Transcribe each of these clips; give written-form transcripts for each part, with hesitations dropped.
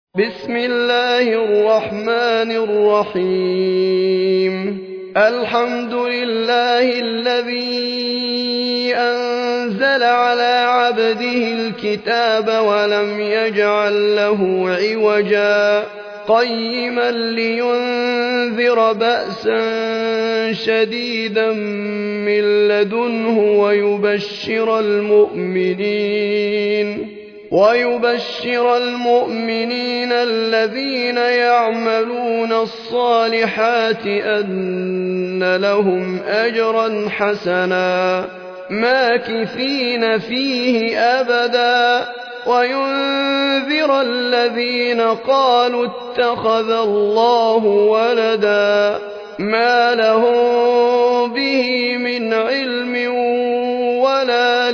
بسم الله الرحمن الرحيم الحمد لله الذي أنزل على عبده الكتاب ولم يجعل له عوجا قيما لينذر بأسا شديدا من لدنه ويبشر المؤمنين الذين يعملون الصالحات أن لهم أجرا حسنا ماكثين فيه أبدا وينذر الذين قالوا اتخذ الله ولدا ما لهم به من علم ولا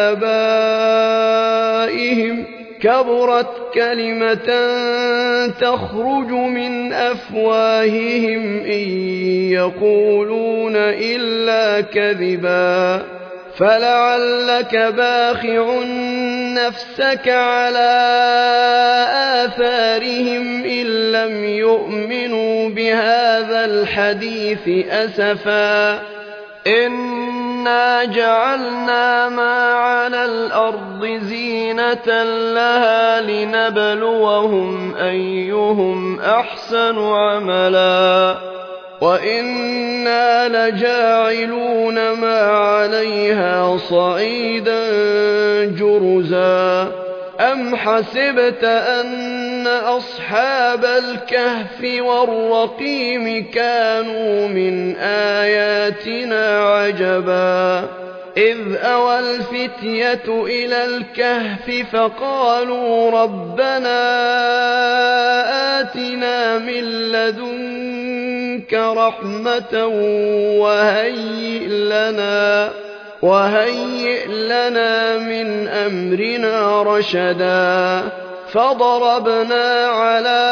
لآبائهم كبرت كلمة تخرج من أفواههم إن يقولون إلا كذبا فلعلك باخع نفسك على آثارهم إن لم يؤمنوا بهذا الحديث أسفا إنا جعلنا ما على الأرض زينة لها لنبلوهم أيهم أحسن عملا وإنا لجاعلون ما عليها صعيدا جرزا أم حسبت أن أصحاب الكهف والرقيم كانوا من آياتنا عجبا إذ أوى الفتية إلى الكهف فقالوا ربنا آتنا من لدنك رحمة وهيئ لنا من أمرنا رشدا فضربنا على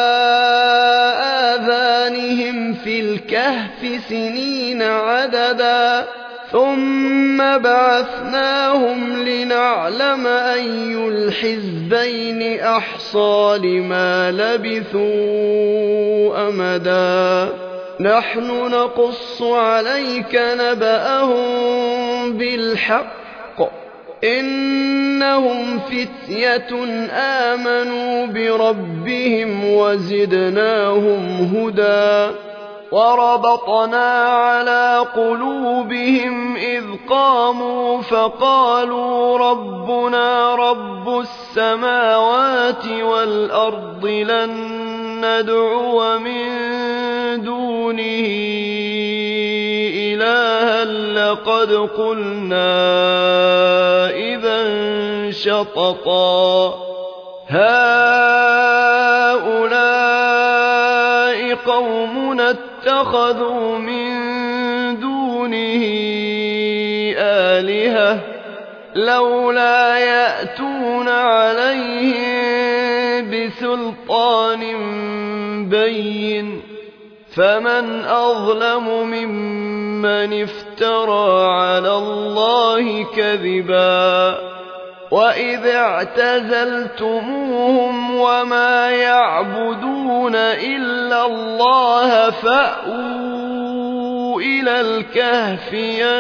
آذانهم في الكهف سنين عددا ثم بعثناهم لنعلم أي الحزبين أحصى لما لبثوا أمدا نحن نقص عليك نبأهم بالحق إنهم فتية آمنوا بربهم وزدناهم هدى وربطنا على قلوبهم إذ قاموا فقالوا ربنا رب السماوات والأرض لن ندعو من دونه إلها لقد قلنا إذا شططا هؤلاء قومنا اتخذوا من دونه آلهة لولا يأتون عليهم بسلطان بين فمن أظلم ممن افترى على الله كذبا وإذ اعتزلتموهم وما يعبدون إلا الله فأووا إلى الكهف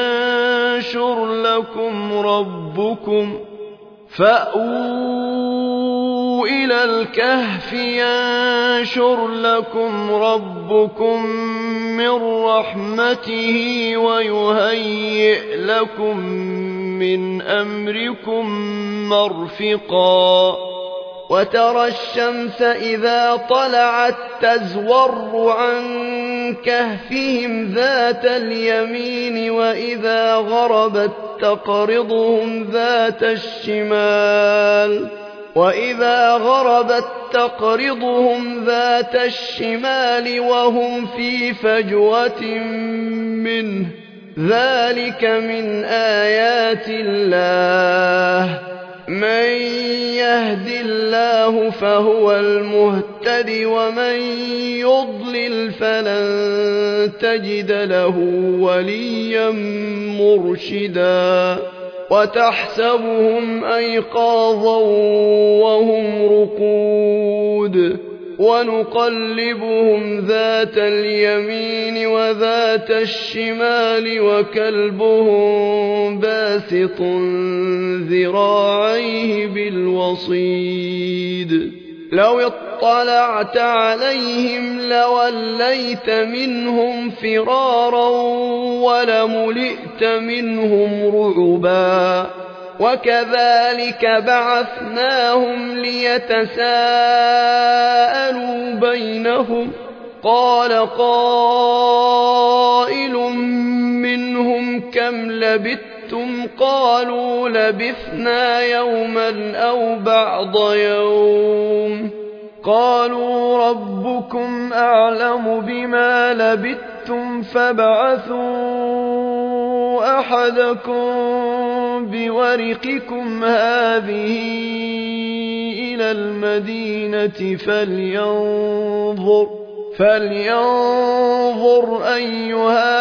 ينشر لكم ربكم من رحمته ويهيئ لكم من أمركم مرفقا وترى الشمس إذا طلعت تزور عن كهفهم ذات اليمين وإذا غربت تقرضهم ذات الشمال وهم في فجوة منه ذلك من آيات الله من يهد الله فهو المهتد ومن يضلل فلن تجد له وليا مرشدا وتحسبهم أيقاظا وهم رقود ونقلبهم ذات اليمين وذات الشمال وكلبهم باسط ذراعيه بالوصيد لو اطلعت عليهم لوليت منهم فرارا ولملئت منهم رعبا وكذلك بعثناهم ليتساءلوا بينهم قال قائل منهم كم لبثتم قالوا لبثنا يوما أو بعض يوم قالوا ربكم أعلم بما لبثتم فابعثوا أحدكم بورقكم هذه إلى المدينة فلينظر أيها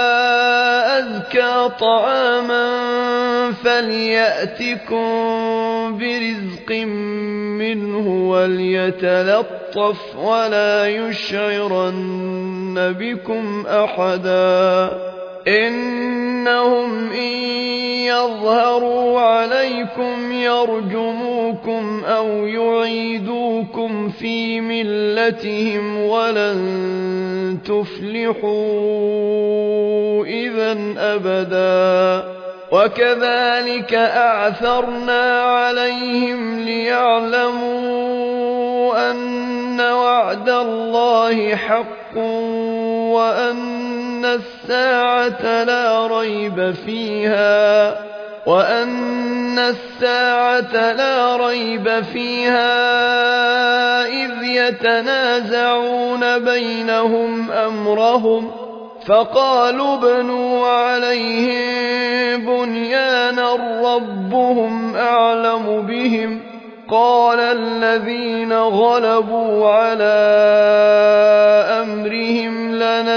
أزكى طعاما فليأتكم برزق منه وليتلطف ولا يشعرن بكم أحدا إنهم إن يظهروا عليكم يرجموكم أو يعيدوكم في ملتهم ولن تفلحوا إذا أبدا وكذلك أعثرنا عليهم ليعلموا أن وعد الله حق وأن الساعة لا ريب فيها إذ يتنازعون بينهم أمرهم فقالوا ابنوا عليهم بنيانا ربهم أعلم بهم قال الذين غلبوا على أمرهم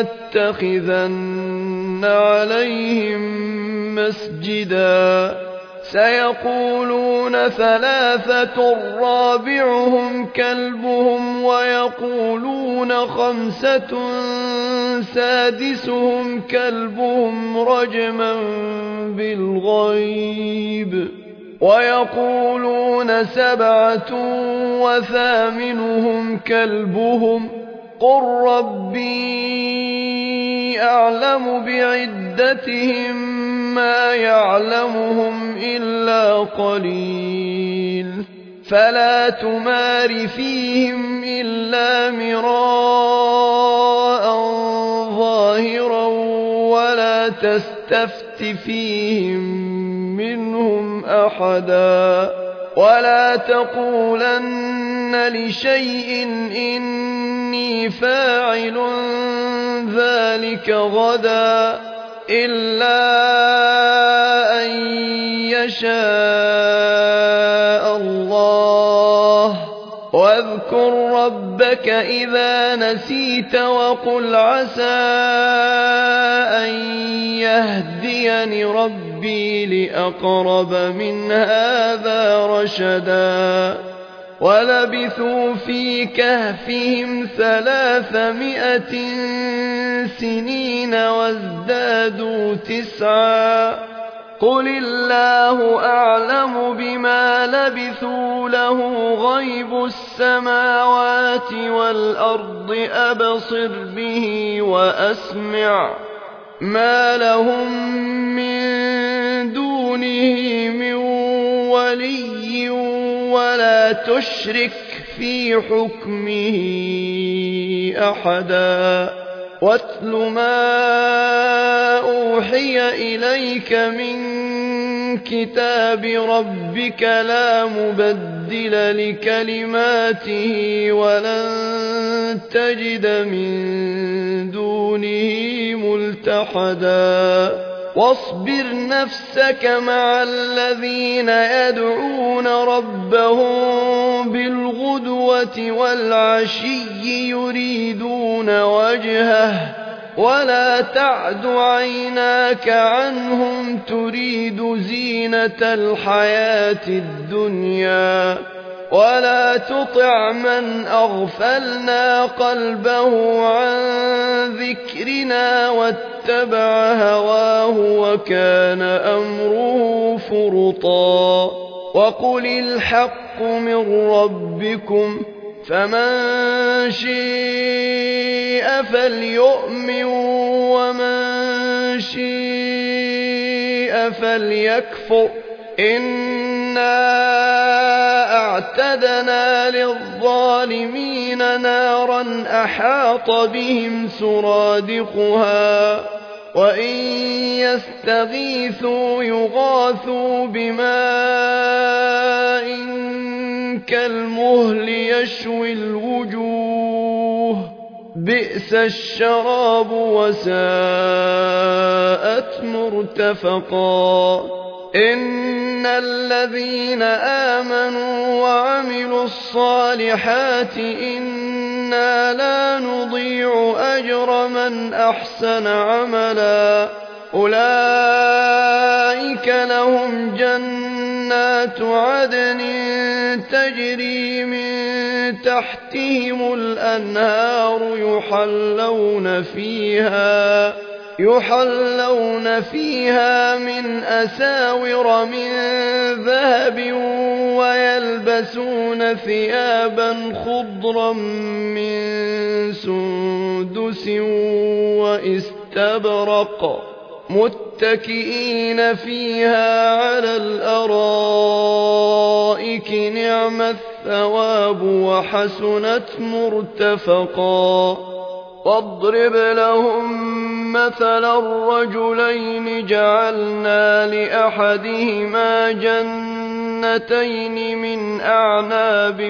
لنتخذن عليهم مسجدا سيقولون ثلاثة رابعهم كلبهم ويقولون خمسة سادسهم كلبهم رجما بالغيب ويقولون سبعة وثامنهم كلبهم قل ربي أعلم بعدتهم ما يعلمهم إلا قليل فلا تمار فيهم إلا مراء ظاهرا ولا تستفت فيهم منهم أحدا ولا تقولن لشيء إني فاعل ذلك غدا إلا أن يشاء الله واذكر ربك إذا نسيت وقل عسى أن يهديني ربي لأقرب من هذا رشدا ولبثوا في كهفهم 300 سنين وازدادوا 9 قل الله أعلم بما لبثوا له غيب السماوات والأرض أبصر به وأسمع ما لهم من دونه من ولي ولا تشرك في حكمه أحدا واتل ما أوحي إليك من كتاب ربك لا مبدل لكلماته ولن تجد من دونه ملتحدا واصبر نفسك مع الذين يدعون ربهم بالغدوة والعشي يريدون وجهه ولا تعد عيناك عنهم تريد زينة الحياة الدنيا ولا تطع من أغفلنا قلبه عن ذكرنا واتبع هواه وكان أمره فرطا وقل الحق من ربكم فمن شاء فليؤمن ومن شاء فليكفر إنا أعتدنا للظالمين نارا أحاط بهم سرادقها وإن يستغيثوا يغاثوا بماء كالمهل يشوي الوجوه بئس الشراب وساءت مرتفقا إن الذين آمنوا وعملوا الصالحات إنا لا نضيع أجر من أحسن عملا أولئك لهم جنات عدن تجري من تحتهم الأنهار يحلون فيها من أساور من ذهب ويلبسون ثيابا خضرا من سندس واستبرق متكئين فيها على الأرائك نعم الثواب وحسنت مرتفقا واضرب لهم مثلا الرجلين جعلنا لأحدهما جنتين من أعناب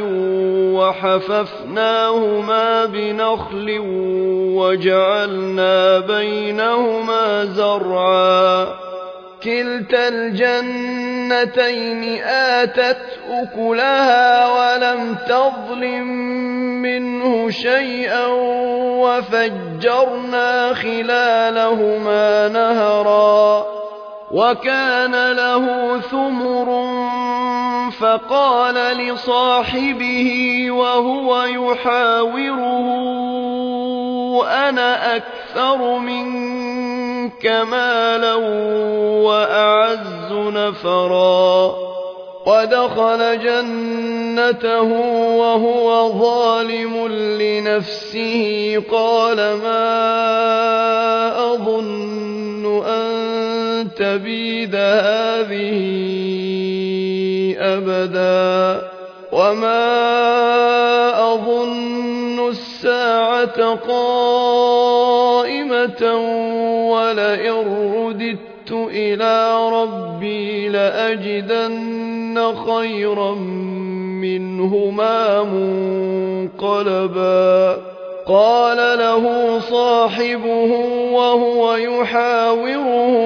وحففناهما بنخل وجعلنا بينهما زرعا كلتا الجنتين آتت أكلها ولم تظلم منه شيئا وفجرنا خلالهما نهرا وكان له ثمر فقال لصاحبه وهو يحاوره أنا أكثر منك مالا وأعز نفرا ودخل جنته وهو ظالم لنفسه قال ما أظن أن تبيد هذه أبدا وما أظن الساعة قائمة ولئن رددت إلى ربي لأجدن خيرا منهما منقلبا قال له صاحبه وهو يحاوره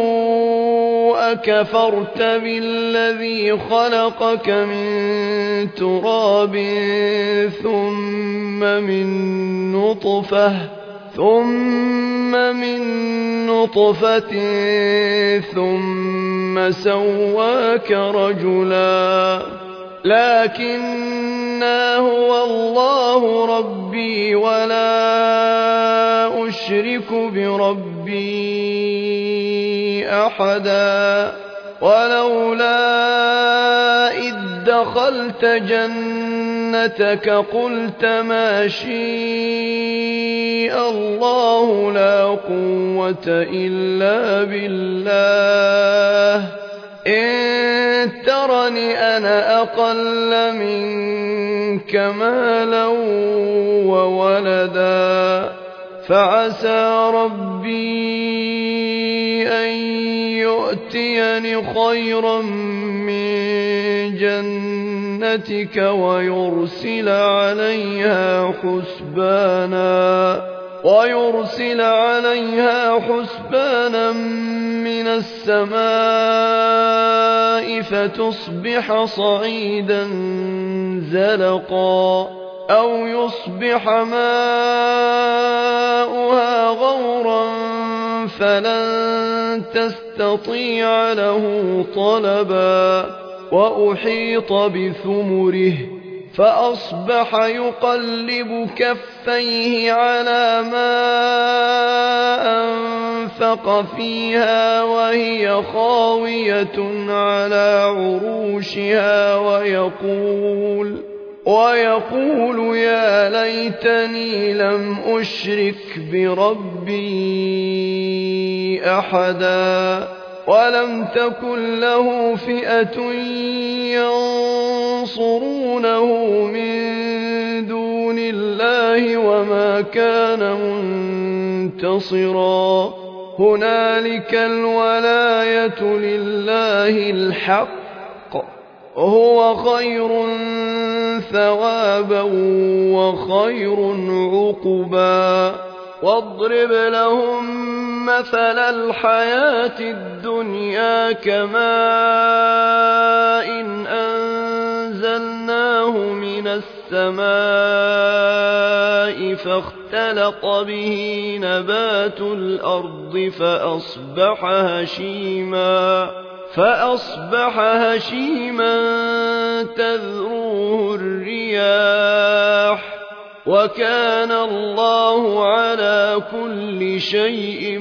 أكفرت بالذي خلقك من تراب ثم من نطفة ثم سواك رجلا لكنا هو الله ربي ولا أشرك بربي أحدا ولولا إذ دخلت جنتك قلت ما شاء الله لا قوة إلا بالله إن ترني أنا أقل منك مالا وولدا فعسى ربي أن يؤتيني خيرا من جنتك ويرسل عليها حسبانا من السماء فتصبح صعيدا زلقا أو يصبح ماؤها تملأها غورا فلن تستطيع له طلبا وأحيط بثمره فأصبح يقلب كفيه على ما أنفق فيها وهي خاوية على عروشها ويقول يا ليتني لم أشرك بربي أحدا ولم تكن له فئة ينصرونه من دون الله وما كان منتصرا هنالك الولاية لله الحق هو خير ثوابا وخير عقبا واضرب لهم مثل الحياة الدنيا كماء إن أنزلناه من السماء فاختلط به نبات الأرض فأصبح هشيما تذروه الرياح وكان الله على كل شيء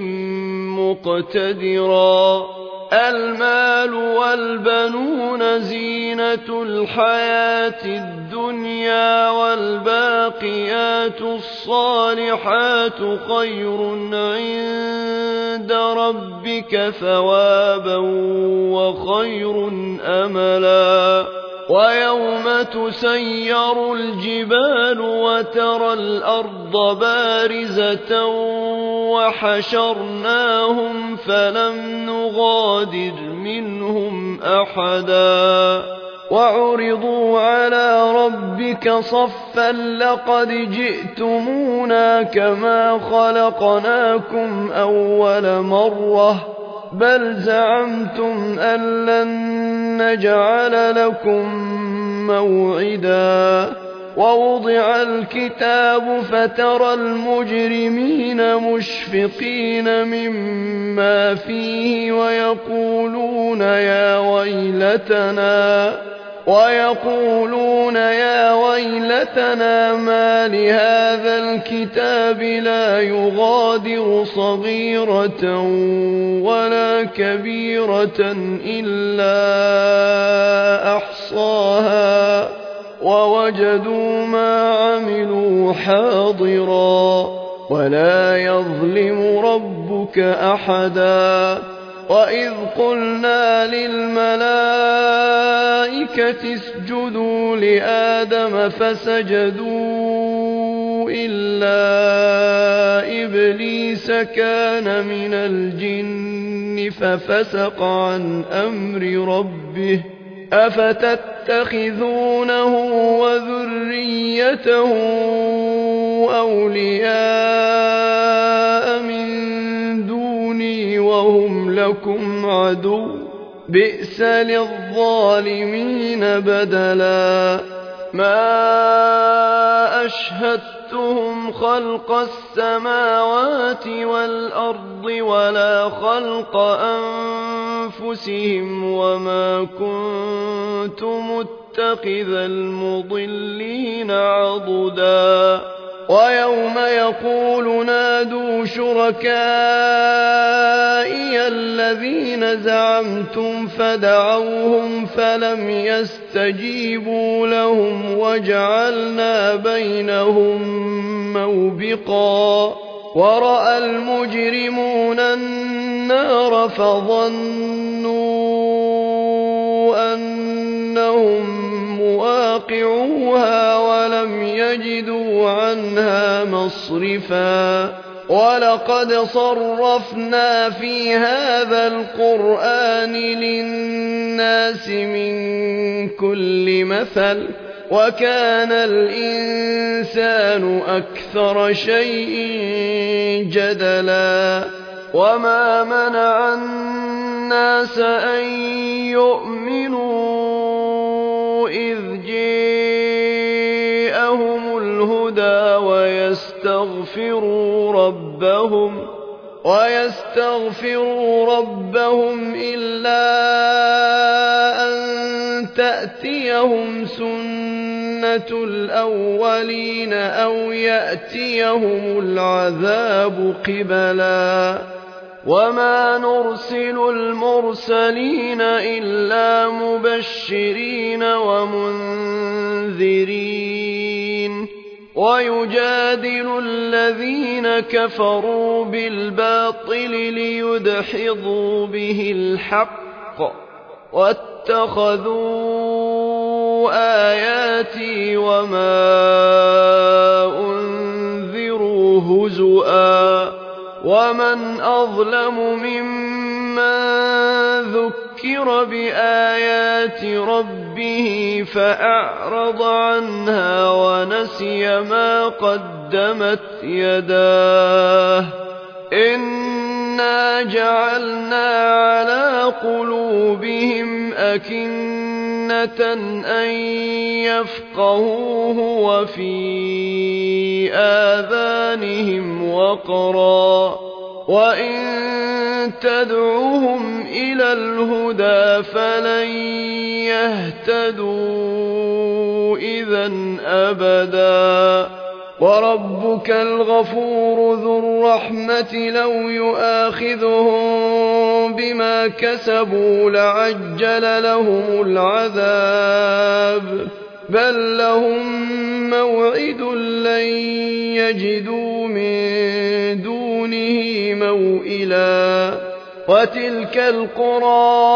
مقتدرا المال والبنون زينة الحياة الدنيا والباقيات الصالحات خير عند ربك ثوابا وخير أملا ويوم تسير الجبال وترى الأرض بارزة وحشرناهم فلم نغادر منهم أحدا وعرضوا على ربك صفا لقد جئتمونا كما خلقناكم أول مرة بل زعمتم أن لن نجعل لكم موعدا ووضع الكتاب فترى المجرمين مشفقين مما فيه ويقولون يا ويلتنا ما لهذا الكتاب لا يغادر صغيرة ولا كبيرة إلا أحصاها ووجدوا ما عملوا حاضرا ولا يظلم ربك أحدا وإذ قلنا للملائكة اسجدوا لآدم فسجدوا إلا إبليس كان من الجن ففسق عن أمر ربه أفتتخذونه وذريته أولياء من دوني وهم لكم عدو بئس للظالمين بدلا ما أشهدتهم خلق السماوات والأرض ولا خلق أنفسهم وما كنت متخذ المضلين عضدا ويوم يقول نادوا شركائي الذين زعمتم فدعوهم فلم يستجيبوا لهم وجعلنا بينهم موبقا ورأى المجرمون النار فظنوا أنهم مواقعوها ولم يجدوا عنها مصرفا ولقد صرفنا في هذا القرآن للناس من كل مثل وكان الإنسان أكثر شيء جدلا وما منع الناس أن يؤمنوا إذ جاءهم الهدى ويستغفروا ربهم إلا أن تأتيهم سنة الأولين أو يأتيهم العذاب قبلا وما نرسل المرسلين إلا مبشرين ومنذرين ويجادل الذين كفروا بالباطل ليدحضوا به الحق واتخذوا آياتي وما أنذروا هزؤا ومن أظلم ممن ذكر بآيات ربه فأعرض عنها ونسي ما قدمت يداه إنا جعلنا على قلوبهم أكنة أن يفقهوه وفي آذانهم وقرا وإن تدعوهم إلى الهدى فلن يهتدوا إذا أبدا وربك الغفور ذو الرحمة لو يؤاخذهم بما كسبوا لعجل لهم العذاب بل لهم موعد لن يجدوا من دونه موئلا وتلك القرى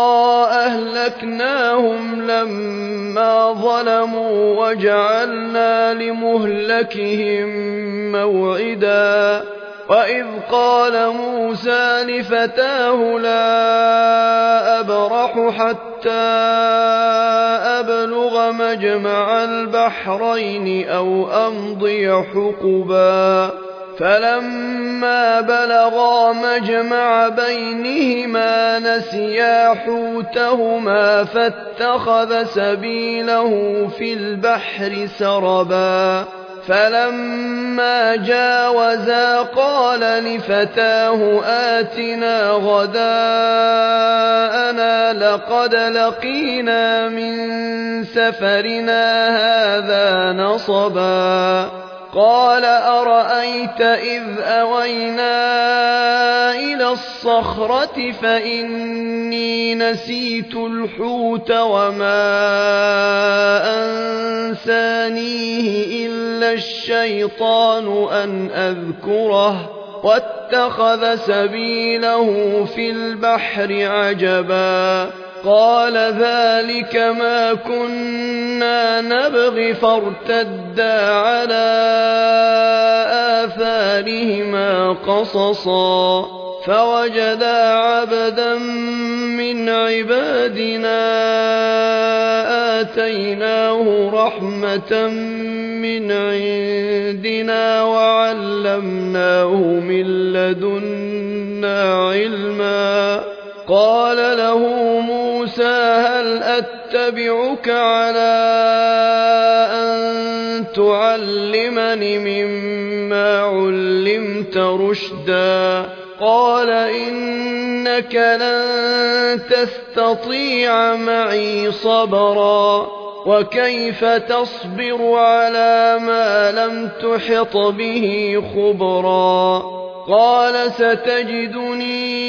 أهلكناهم لما ظلموا وجعلنا لمهلكهم موعدا وإذ قال موسى لفتاه لا أبرح حتى أبلغ مجمع البحرين أو أمضي حقبا فلما بلغا مجمع بينهما نسيا حوتهما فاتخذ سبيله في البحر سربا فلما جاوزا قال لفتاه آتنا غداءنا لقد لقينا من سفرنا هذا نصبا قال أرأيت إذ أوينا إلى الصخرة فإني نسيت الحوت وما أنسانيه إلا الشيطان أن أذكره واتخذ سبيله في البحر عجبا قال ذلك ما كنا نبغي فارتدا على آثارهما قصصا فوجدا عبدا من عبادنا آتيناه رحمة من عندنا وعلمناه من لدنا علما قال له موسى هل أتبعك على أن تعلمني مما علمت رشدا قال إنك لن تستطيع معي صبرا وكيف تصبر على ما لم تحط به خبرا قال ستجدني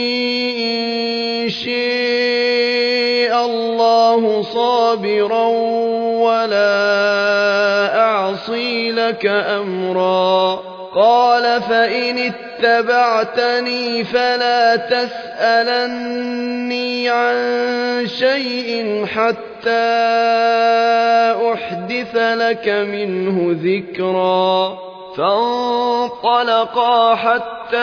إن شاء الله صابرا ولا أعصي لك أمرا قال فإن اتبعتني فلا تسألني عن شيء حتى أحدث لك منه ذكرا فانطلقا حتى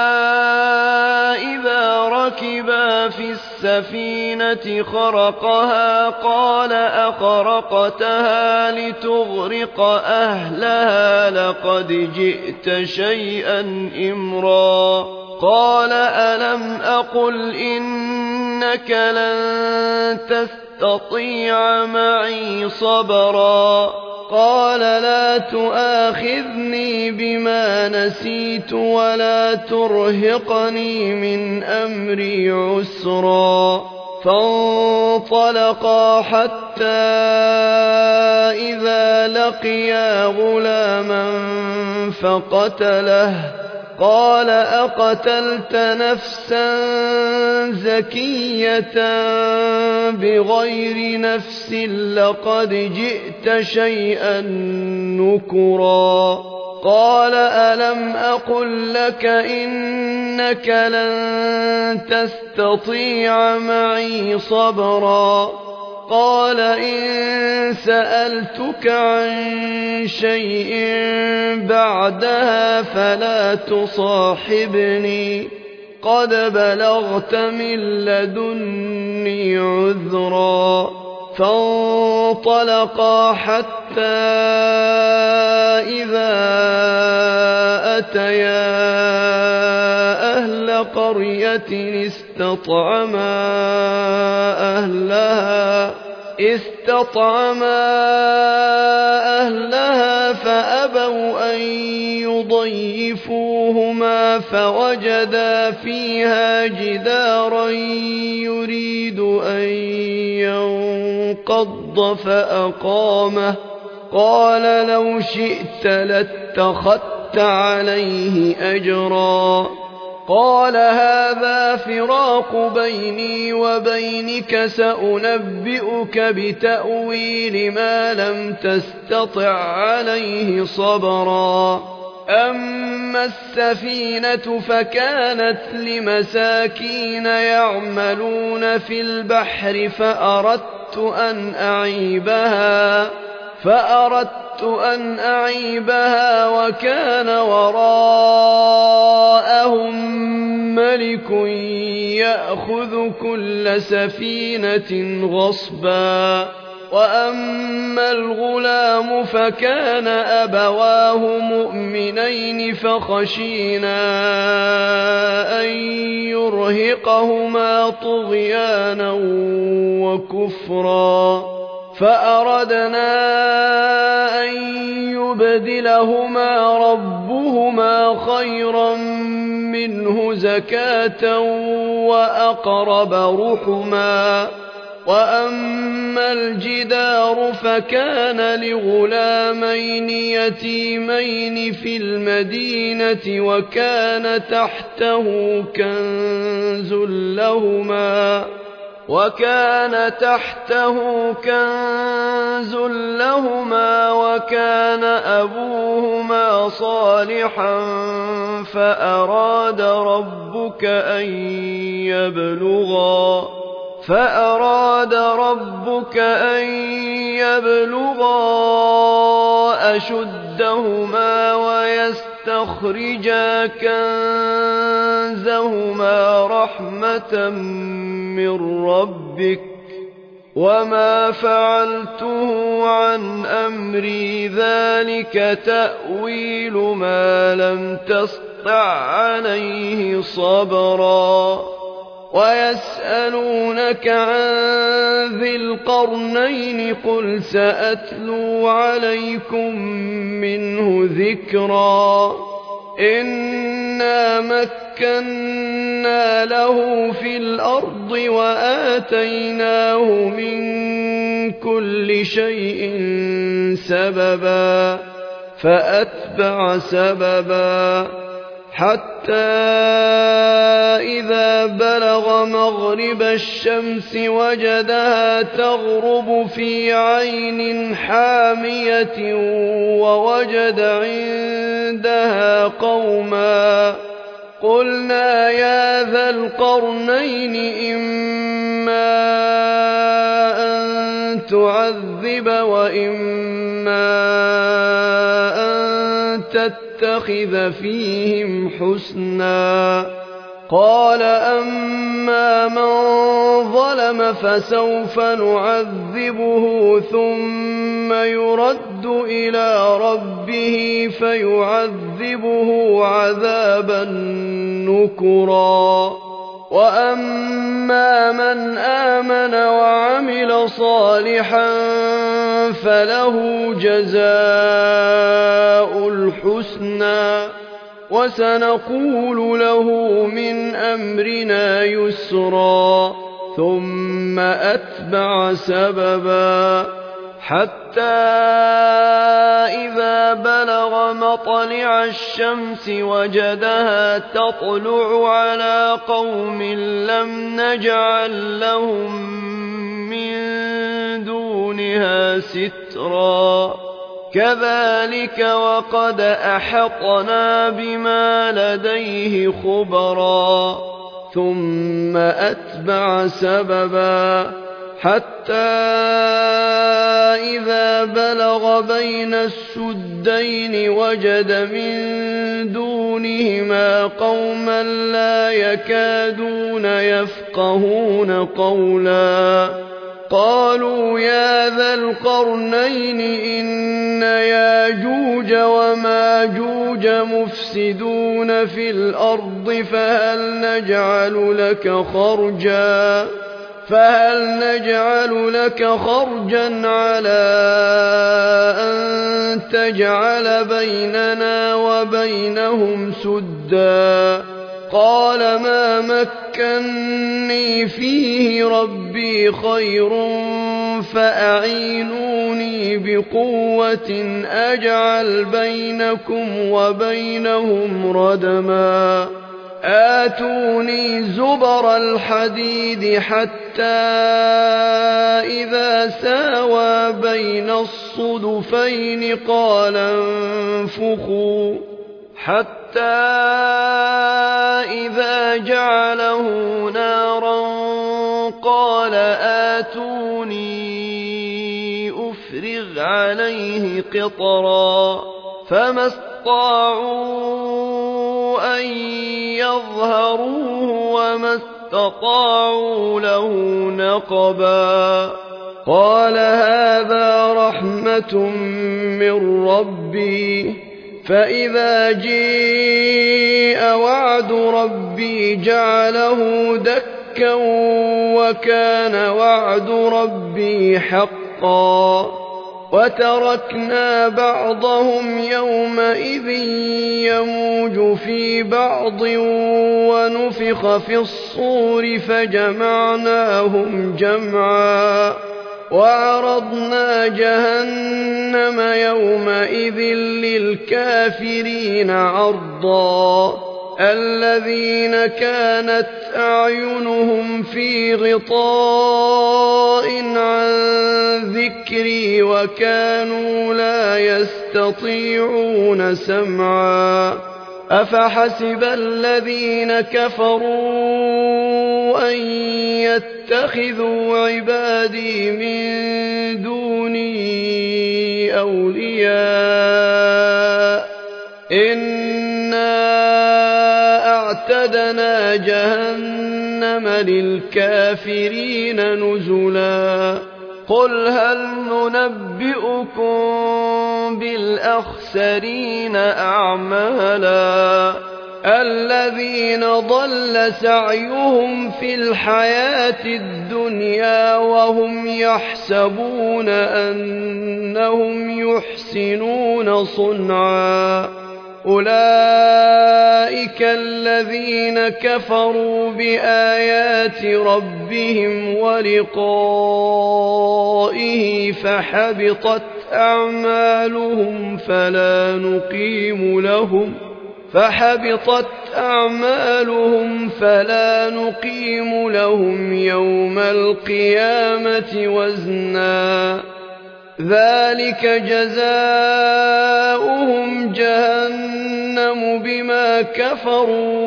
إذا ركبا في السفينة خرقها قال أخرقتها لتغرق أهلها لقد جئت شيئا إمرا قال ألم أقل إنك لن تستطيع معي صبرا قال لا تؤاخذني بما نسيت ولا ترهقني من أمري عسرا فانطلقا حتى إذا لقيا غلاما فقتله قال أقتلت نفسا زكية بغير نفس لقد جئت شيئا نكرا قال ألم أقل لك إنك لن تستطيع معي صبرا قال إن سألتك عن شيء بعدها فلا تصاحبني قد بلغت من لدني عذرا فانطلقا حتى إذا أتيا أهل قرية استطعما أهلها فأبوا أن يضيفوهما فوجدا فيها جدارا يريد أن ينقض فأقامه قال لو شئت لاتخذت عليه أجرا قال هذا فراق بيني وبينك سأنبئك بتأويل ما لم تستطع عليه صبرا أما السفينة فكانت لمساكين يعملون في البحر فأردت أن أعيبها وكان وراءهم ملك يأخذ كل سفينة غصبا وأما الغلام فكان أبواه مؤمنين فخشينا أن يرهقهما طغيانا وكفرا فأردنا أن يبدلهما ربهما خيرا منه زكاة وأقرب رحما وأما الجدار فكان لغلامين يتيمين في المدينة وكان تحته كنز لهما وكان أبوهما صالحا فأراد ربك أن يبلغا أشدهما ويستخرجا كنزهما رحمة من ربك وما فعلته عن أمري ذلك تأويل ما لم تسطع عليه صبرا ويسألونك عن ذي القرنين قل سأتلو عليكم منه ذكرا إنا مكنا له في الأرض وآتيناه من كل شيء سببا فأتبع سببا حتى إذا بلغ مغرب الشمس وجدها تغرب في عين حامية ووجد عندها قوما قلنا يا ذا القرنين إما أن تعذب وإما أن تتخذ فيهم حسنا قال أما من ظلم فسوف نعذبه ثم يرد إلى ربه فيعذبه عذابا نكرا وأما من آمن وعمل صالحا فله جزاء الحسنى وسنقول له من أمرنا يسرا ثم أتبع سببا حتى إذا بلغ مطلع الشمس وجدها تطلع على قوم لم نجعل لهم من دونها سترا كذلك وقد أحطنا بما لديه خبرا ثم أتبع سببا حتى إذا بلغ بين السدين وجد من دونهما قوما لا يكادون يفقهون قولا قالوا يا ذا القرنين إن ياجوج وماجوج مفسدون في الأرض فهل نجعل لك خرجا على أن تجعل بيننا وبينهم سدا قال ما مكني فيه ربي خير فأعينوني بقوة أجعل بينكم وبينهم ردما آتوني زبر الحديد حتى إذا ساوى بين الصدفين قال انفخوا حتى إذا جعله نارا قال آتوني أفرغ عليه قطرا فما استطاعوا أن يظهروه وما استطاعوا له نقبا قال هذا رحمة من ربي فإذا جاء وعد ربي جعله دكا وكان وعد ربي حقا وتركنا بعضهم يومئذ يموج في بعض ونفخ في الصور فجمعناهم جمعا وعرضنا جهنم يومئذ للكافرين عرضا الذين كانت أعينهم في غطاء عن ذكري وكانوا لا يستطيعون سمعا أفحسب الذين كفروا أن يتخذوا عبادي من دوني أولياء إنا أعتدنا جهنم للكافرين نزلا قل هل ننبئكم بالأخسرين أعمالا الذين ضل سعيهم في الحياة الدنيا وهم يحسبون أنهم يحسنون صنعا أولئك الذين كفروا بآيات ربهم ولقائه فحبطت أعمالهم فلا نقيم لهم يوم القيامة وزنا ذلك جزاؤهم جهنم بما كفروا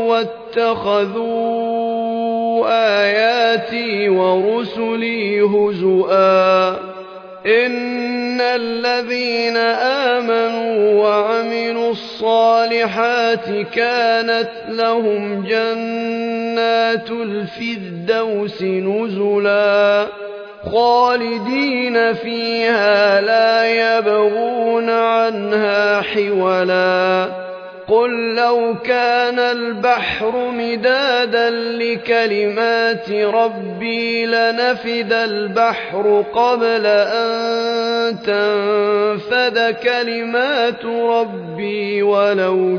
واتخذوا آياتي ورسلي هزؤا إن الذين آمنوا وعملوا الصالحات كانت لهم جنات الفردوس نزلا خالدين فيها لا يبغون عنها حولا قل لو كان البحر مدادا لكلمات ربي لنفد البحر قبل أن تنفد كلمات ربي ولو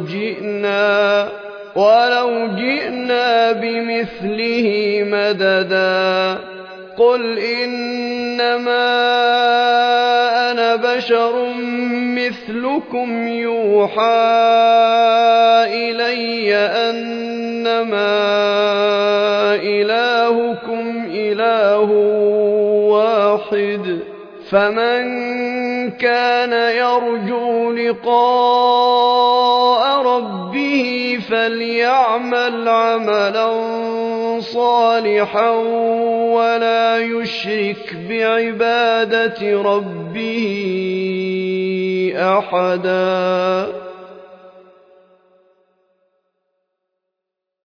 جئنا بمثله مددا قل إنما أنا بشر مثلكم يوحى إلي أنما إلهكم إله واحد فمن كان يرجو لقاء ربه فليعمل عملا صالحا ولا يشرك بعبادة ربه أحدا.